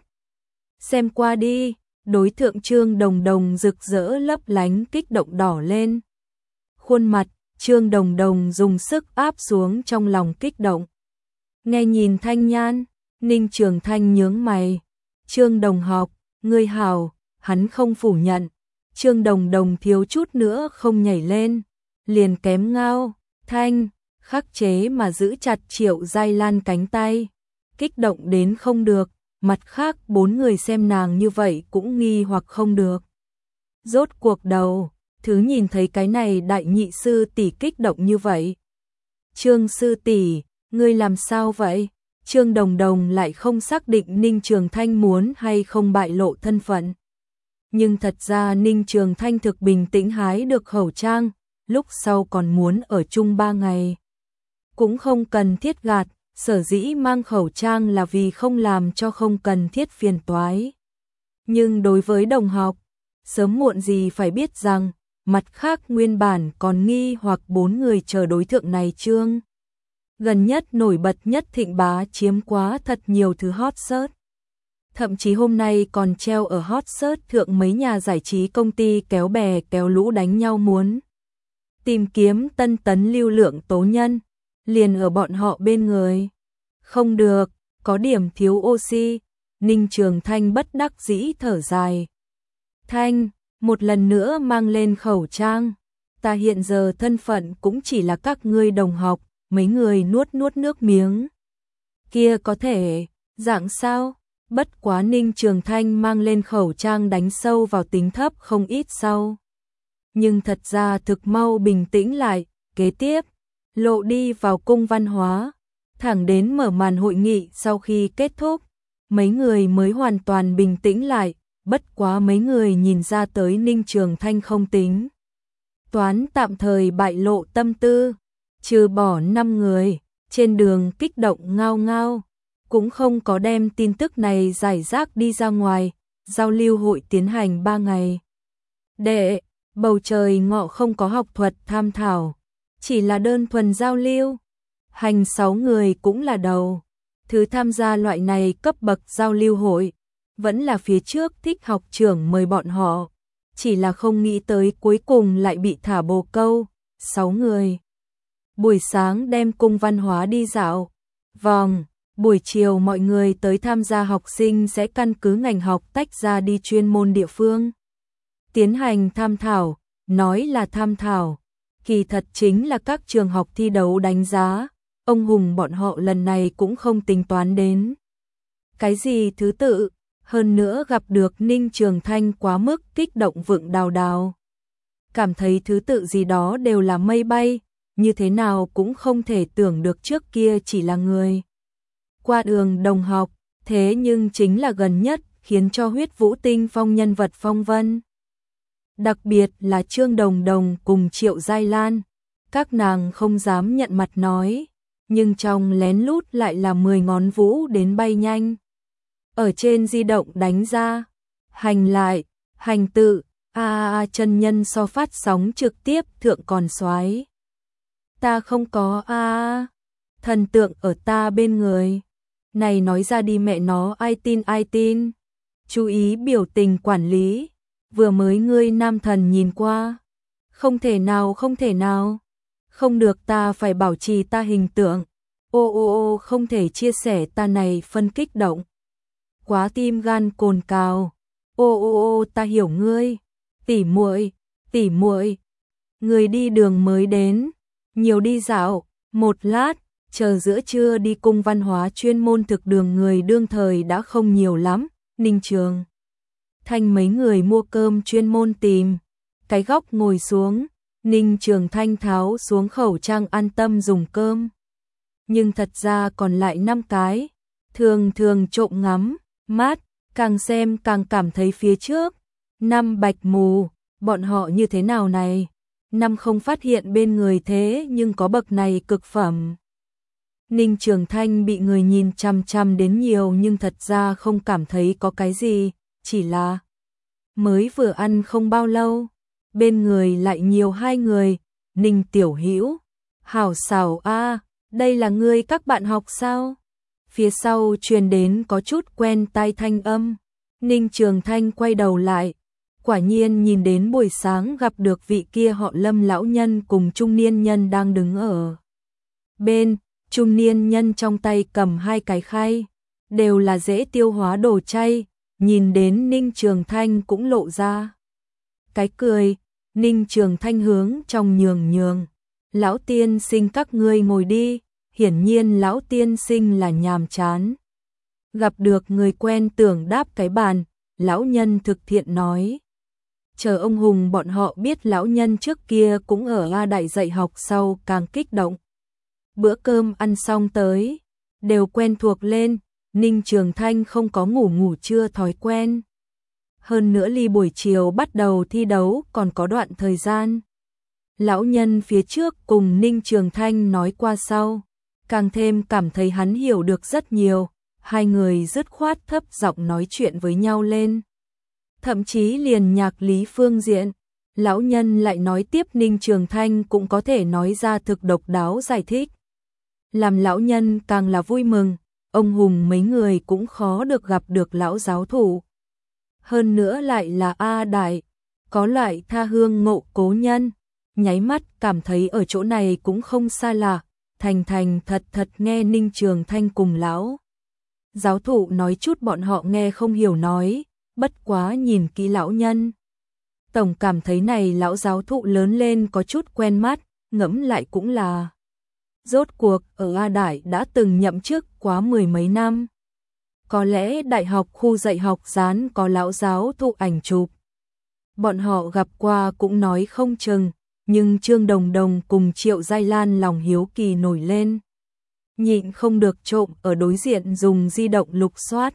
Xem qua đi, đối tượng Trương Đồng Đồng rực rỡ lấp lánh kích động đỏ lên. Khuôn mặt, Trương Đồng Đồng dùng sức áp xuống trong lòng kích động. Nghe nhìn Thanh Nhan, Ninh Trường Thanh nhướng mày. Trương Đồng học, ngươi hảo, hắn không phủ nhận. Trương Đồng Đồng thiếu chút nữa không nhảy lên, liền kém ngao, thanh, khắc chế mà giữ chặt Triệu Giai Lan cánh tay, kích động đến không được, mặt khác bốn người xem nàng như vậy cũng nghi hoặc không được. Rốt cuộc đầu, thứ nhìn thấy cái này đại nhị sư tỷ kích động như vậy. Trương sư tỷ, ngươi làm sao vậy? Trương Đồng Đồng lại không xác định Ninh Trường Thanh muốn hay không bại lộ thân phận. Nhưng thật ra Ninh Trường Thanh thực bình tĩnh hái được khẩu trang, lúc sau còn muốn ở chung ba ngày. Cũng không cần thiết gạt, sở dĩ mang khẩu trang là vì không làm cho không cần thiết phiền toái. Nhưng đối với đồng học, sớm muộn gì phải biết rằng, mặt khác nguyên bản còn nghi hoặc bốn người chờ đối tượng này Trương. Gần nhất nổi bật nhất Thịnh Bá chiếm quá thật nhiều thứ hot search. Thậm chí hôm nay còn treo ở hot search thượng mấy nhà giải trí công ty kéo bè kéo lũ đánh nhau muốn tìm kiếm tân tấn lưu lượng tố nhân, liền ở bọn họ bên người. Không được, có điểm thiếu oxy, Ninh Trường Thanh bất đắc dĩ thở dài. Thanh, một lần nữa mang lên khẩu trang, ta hiện giờ thân phận cũng chỉ là các ngươi đồng học, mấy người nuốt nuốt nước miếng. Kia có thể, dạng sao? Bất quá Ninh Trường Thanh mang lên khẩu trang đánh sâu vào tính thấp không ít sau. Nhưng thật ra thực mau bình tĩnh lại, kế tiếp, lộ đi vào cung văn hóa, thẳng đến mở màn hội nghị sau khi kết thúc, mấy người mới hoàn toàn bình tĩnh lại, bất quá mấy người nhìn ra tới Ninh Trường Thanh không tính. Toán tạm thời bại lộ tâm tư, trừ bỏ năm người, trên đường kích động ngao ngao. Cũng không có đem tin tức này giải rác đi ra ngoài, giao lưu hội tiến hành ba ngày. Đệ, bầu trời ngọ không có học thuật tham thảo, chỉ là đơn thuần giao lưu. Hành sáu người cũng là đầu. Thứ tham gia loại này cấp bậc giao lưu hội, vẫn là phía trước thích học trưởng mời bọn họ, chỉ là không nghĩ tới cuối cùng lại bị thả bồ câu, sáu người. Buổi sáng đem cung văn hóa đi dạo, vòng. Buổi chiều mọi người tới tham gia học sinh sẽ căn cứ ngành học tách ra đi chuyên môn địa phương. Tiến hành tham thảo, nói là tham thảo, kỳ thật chính là các trường học thi đấu đánh giá, ông Hùng bọn họ lần này cũng không tính toán đến. Cái gì thứ tự, hơn nữa gặp được Ninh Trường Thanh quá mức kích động vượng đào đào. Cảm thấy thứ tự gì đó đều là mây bay, như thế nào cũng không thể tưởng được trước kia chỉ là người qua đường đồng học, thế nhưng chính là gần nhất khiến cho Huyết Vũ Tinh Phong nhân vật phong vân. Đặc biệt là Trương Đồng Đồng cùng Triệu Giai Lan, các nàng không dám nhận mặt nói, nhưng trong lén lút lại là mười ngón vũ đến bay nhanh. Ở trên di động đánh ra, hành lại, hành tự, a a a chân nhân so phát sóng trực tiếp thượng còn soái. Ta không có a a, thần tượng ở ta bên người. Này nói ra đi mẹ nó, ai tin ai tin. Chú ý biểu tình quản lý, vừa mới ngươi nam thần nhìn qua. Không thể nào, không thể nào. Không được, ta phải bảo trì ta hình tượng. Ô ô ô, không thể chia sẻ ta này phân kích động. Quá tim gan cồn cào. Ô ô ô, ta hiểu ngươi. Tỉ muội, tỉ muội. Người đi đường mới đến, nhiều đi dạo, một lát, chờ giữa trưa đi cung văn hóa chuyên môn thực đường người đương thời đã không nhiều lắm, Ninh Trường Thanh mấy người mua cơm chuyên môn tìm cái góc ngồi xuống, Ninh Trường Thanh tháo xuống khẩu trang an tâm dùng cơm. Nhưng thật ra còn lại năm cái, thường thường trộm ngắm, mát, càng xem càng cảm thấy phía trước. Năm bạch mù, bọn họ như thế nào này? Năm không phát hiện bên người thế nhưng có bậc này cực phẩm. Ninh Trường Thanh bị người nhìn chăm chăm đến nhiều nhưng thật ra không cảm thấy có cái gì, chỉ là mới vừa ăn không bao lâu, bên người lại nhiều hai người, Ninh Tiểu Hữu, hảo xảo a, đây là ngươi các bạn học sao? Phía sau truyền đến có chút quen tai thanh âm, Ninh Trường Thanh quay đầu lại, quả nhiên nhìn đến buổi sáng gặp được vị kia họ Lâm lão nhân cùng trung niên nhân đang đứng ở bên. Trung niên nhân trong tay cầm hai cái khay, đều là dễ tiêu hóa đồ chay, nhìn đến Ninh Trường Thanh cũng lộ ra cái cười. Ninh Trường Thanh hướng trong nhường nhường, lão tiên sinh các ngươi ngồi đi, hiển nhiên lão tiên sinh là nhàm chán. Gặp được người quen tưởng đáp cái bàn, lão nhân thực thiện nói. Chờ ông Hùng bọn họ biết lão nhân trước kia cũng ở A Đại dạy học sau càng kích động. Bữa cơm ăn xong tới, đều quen thuộc lên, Ninh Trường Thanh không có ngủ ngủ trưa thói quen. Hơn nữa ly buổi chiều bắt đầu thi đấu còn có đoạn thời gian. Lão nhân phía trước cùng Ninh Trường Thanh nói qua sau, càng thêm cảm thấy hắn hiểu được rất nhiều, hai người dứt khoát thấp giọng nói chuyện với nhau lên. Thậm chí liền nhạc lý phương diện, lão nhân lại nói tiếp Ninh Trường Thanh cũng có thể nói ra thực độc đáo giải thích. Làm lão nhân càng là vui mừng, ông Hùng mấy người cũng khó được gặp được lão giáo thủ. Hơn nữa lại là A Đại, có loại tha hương ngộ cố nhân, nháy mắt cảm thấy ở chỗ này cũng không xa lạ, thành thành thật thật nghe Ninh Trường Thanh cùng lão giáo thụ nói chút bọn họ nghe không hiểu nói, bất quá nhìn kỹ lão nhân. Tổng cảm thấy này lão giáo thụ lớn lên có chút quen mắt, ngẫm lại cũng là. Rốt cuộc ở A Đại đã từng nhậm chức quá mười mấy năm. Có lẽ đại học khu dạy học dán có lão giáo thụ ảnh chụp. Bọn họ gặp qua cũng nói không chừng, nhưng Trương Đồng Đồng cùng Triệu Giai Lan lòng hiếu kỳ nổi lên. Nhịn không được trộm ở đối diện dùng di động lục soát.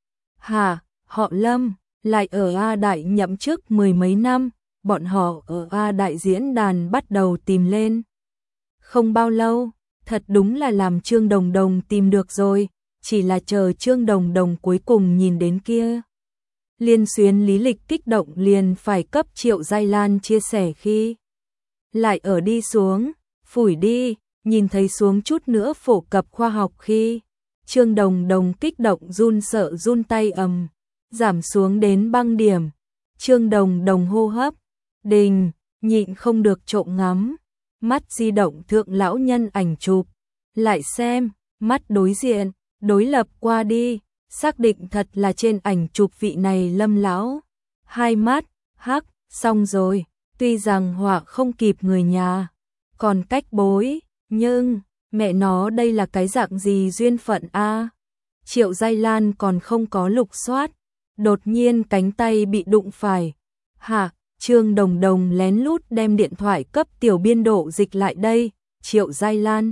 Hả, họ Lâm, lại ở A Đại nhậm chức mười mấy năm, bọn họ ở A Đại diễn đàn bắt đầu tìm lên. Không bao lâu, thật đúng là làm Trương Đồng Đồng tìm được rồi, chỉ là chờ Trương Đồng Đồng cuối cùng nhìn đến kia. Liên xuyến lý lịch kích động liền phải cấp Triệu Giai Lan chia sẻ khi. Lại ở đi xuống, phủi đi, nhìn thấy xuống chút nữa phổ cập khoa học khi. Trương Đồng Đồng kích động run sợ run tay ầm, giảm xuống đến băng điểm. Trương Đồng Đồng hô hấp, đình, nhịn không được trộm ngắm. Mắt di động thượng lão nhân ảnh chụp, lại xem, mắt đối diện, đối lập qua đi, xác định thật là trên ảnh chụp vị này Lâm lão. Hai mắt, hắc, xong rồi, tuy rằng họa không kịp người nhà, còn cách bối, nhưng, mẹ nó đây là cái dạng gì duyên phận a? Triệu Giai Lan còn không có lục soát, đột nhiên cánh tay bị đụng phải. Hả? Trương Đồng Đồng lén lút đem điện thoại cấp tiểu biên độ dịch lại đây, Triệu Giai Lan.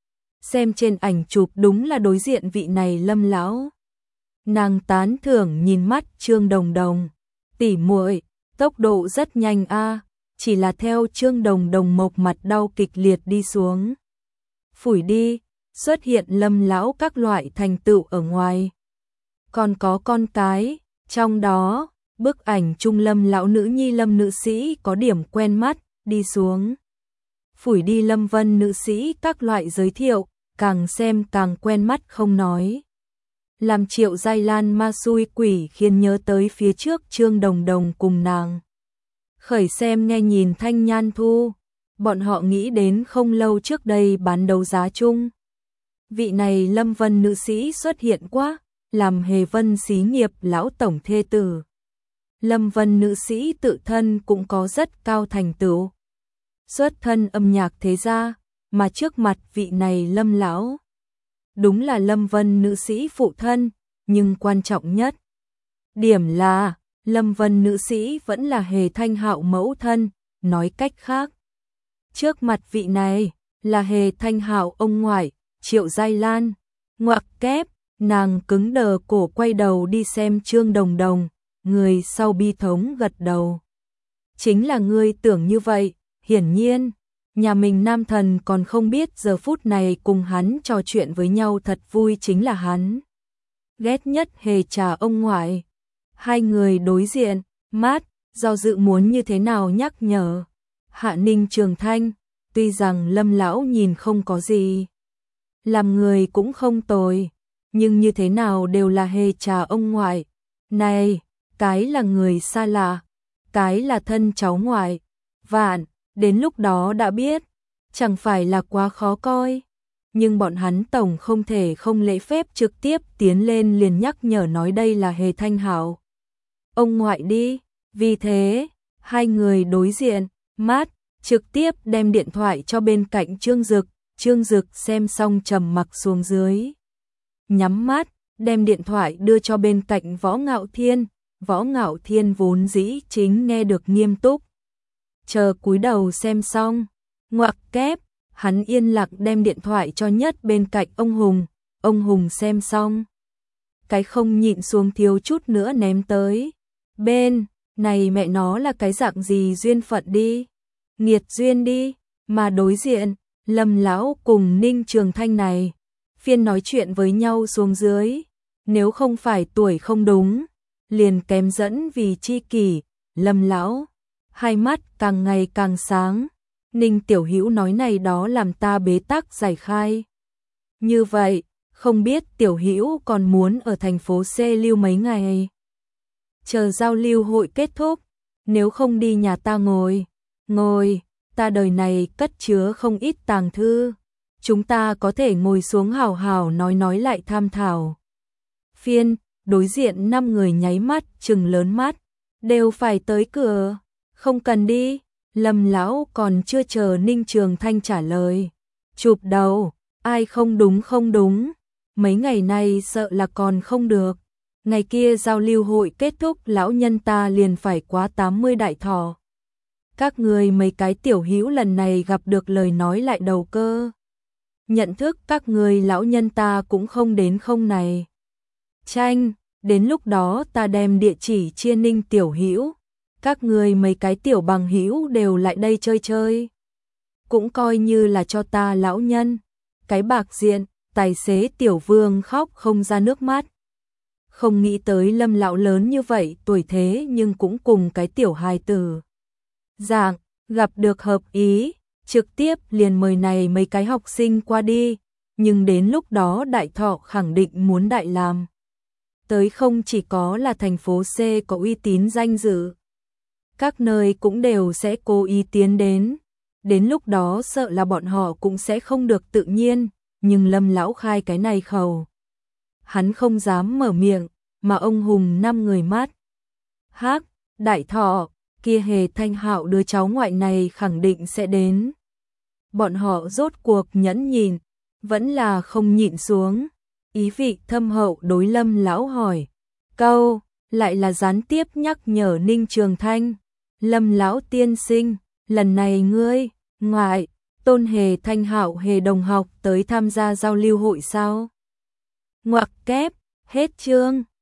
Xem trên ảnh chụp đúng là đối diện vị này Lâm lão. Nàng tán thưởng nhìn mắt Trương Đồng Đồng, tỉ muội, tốc độ rất nhanh a, chỉ là theo Trương Đồng Đồng mộc mặt đau kịch liệt đi xuống. Phủi đi, xuất hiện Lâm lão các loại thành tựu ở ngoài. Còn có con cái, trong đó, bức ảnh chung Lâm lão nữ nhi Lâm nữ sĩ có điểm quen mắt, đi xuống. Phủi đi Lâm Vân nữ sĩ các loại giới thiệu, càng xem càng quen mắt không nói. Làm Triệu Giai Lan ma xui quỷ khiến nhớ tới phía trước Trương Đồng Đồng cùng nàng. Khởi xem nghe nhìn Thanh Nhan Thu, bọn họ nghĩ đến không lâu trước đây bán đấu giá chung. Vị này Lâm Vân nữ sĩ xuất hiện quá, làm Hề Vân xí nghiệp lão tổng thê tử. Lâm Vân nữ sĩ tự thân cũng có rất cao thành tựu. Xuất thân âm nhạc thế gia, mà trước mặt vị này Lâm lão. Đúng là Lâm Vân nữ sĩ phụ thân, nhưng quan trọng nhất. Điểm là, Lâm Vân nữ sĩ vẫn là Hề Thanh Hạo mẫu thân, nói cách khác. Trước mặt vị này, là Hề Thanh Hạo ông ngoại, Triệu Giai Lan. Ngoặc kép, nàng cứng đờ cổ quay đầu đi xem Trương Đồng Đồng, người sau bi thống gật đầu. Chính là ngươi tưởng như vậy, hiển nhiên. Nhà mình nam thần còn không biết giờ phút này cùng hắn trò chuyện với nhau thật vui chính là hắn. Ghét nhất Hề Trà ông ngoại. Hai người đối diện, mát, do dự muốn như thế nào nhắc nhở. Hạ Ninh Trường Thanh, tuy rằng Lâm lão nhìn không có gì. Làm người cũng không tồi, nhưng như thế nào đều là Hề Trà ông ngoại. Này, cái là người xa lạ, cái là thân cháu ngoại. Vạn. Đến lúc đó đã biết, chẳng phải là quá khó coi. Nhưng bọn hắn tổng không thể không lễ phép trực tiếp tiến lên liền nhắc nhở nói đây là Hề Thanh Hạo ông ngoại đi. Vì thế, hai người đối diện, mát, trực tiếp đem điện thoại cho bên cạnh Trương Dực. Trương Dực xem xong trầm mặc xuống dưới. Nhắm mắt, đem điện thoại đưa cho bên cạnh Võ Ngạo Thiên. Võ Ngạo Thiên vốn dĩ chính nghe được nghiêm túc. Chờ cúi đầu xem xong, ngoặc kép, hắn yên lặng đem điện thoại cho nhất bên cạnh ông Hùng, ông Hùng xem xong. Cái không nhịn xuống thiếu chút nữa ném tới. Bên, này mẹ nó là cái dạng gì duyên phận đi, nghiệt duyên đi, mà đối diện, Lâm lão cùng Ninh Trường Thanh này, phiên nói chuyện với nhau xuống dưới, nếu không phải tuổi không đúng, liền kém dẫn vì chi kỷ, Lâm lão. Hai mắt càng ngày càng sáng, Ninh Tiểu Hữu nói này đó làm ta bế tắc giải khai. Như vậy, không biết Tiểu Hữu còn muốn ở thành phố C lưu mấy ngày. Chờ giao lưu hội kết thúc, nếu không đi nhà ta ngồi, ngồi, ta đời này cất chứa không ít tàng thư. Chúng ta có thể ngồi xuống hào hào nói nói lại tham thảo. Phiên, đối diện năm người nháy mắt, trừng lớn mắt, đều phải tới cửa. Không cần đi, Lâm lão còn chưa chờ Ninh Trường Thanh trả lời. Chụp đầu, ai không đúng không đúng, mấy ngày nay sợ là còn không được. Ngày kia giao lưu hội kết thúc lão nhân ta liền phải quá tám mươi đại thọ. Các người mấy cái tiểu hữu lần này gặp được lời nói lại đầu cơ. Nhận thức các người lão nhân ta cũng không đến không này. Tranh, đến lúc đó ta đem địa chỉ chia Ninh tiểu hữu. Các người mấy cái tiểu bằng hữu đều lại đây chơi chơi. Cũng coi như là cho ta lão nhân. Cái bạc diện, tài xế tiểu vương khóc không ra nước mắt. Không nghĩ tới Lâm lão lớn như vậy tuổi thế nhưng cũng cùng cái tiểu hài tử. Dạng, gặp được hợp ý, trực tiếp liền mời này mấy cái học sinh qua đi. Nhưng đến lúc đó đại thọ khẳng định muốn đại làm. Tới không chỉ có là thành phố C có uy tín danh dự. Các nơi cũng đều sẽ cố ý tiến đến. Đến lúc đó sợ là bọn họ cũng sẽ không được tự nhiên, nhưng Lâm lão khai cái này khẩu. Hắn không dám mở miệng, mà ông Hùng năm người mắt. Hắc, đại thọ, kia Hề Thanh Hạo đứa cháu ngoại này khẳng định sẽ đến. Bọn họ rốt cuộc nhẫn nhịn, vẫn là không nhịn xuống. Ý vị thâm hậu đối Lâm lão hỏi. Câu, lại là gián tiếp nhắc nhở Ninh Trường Thanh. Lâm lão tiên sinh, lần này ngươi, ngoại, tôn Hề Thanh Hạo Hề đồng học tới tham gia giao lưu hội sao? Ngoặc kép, hết chương.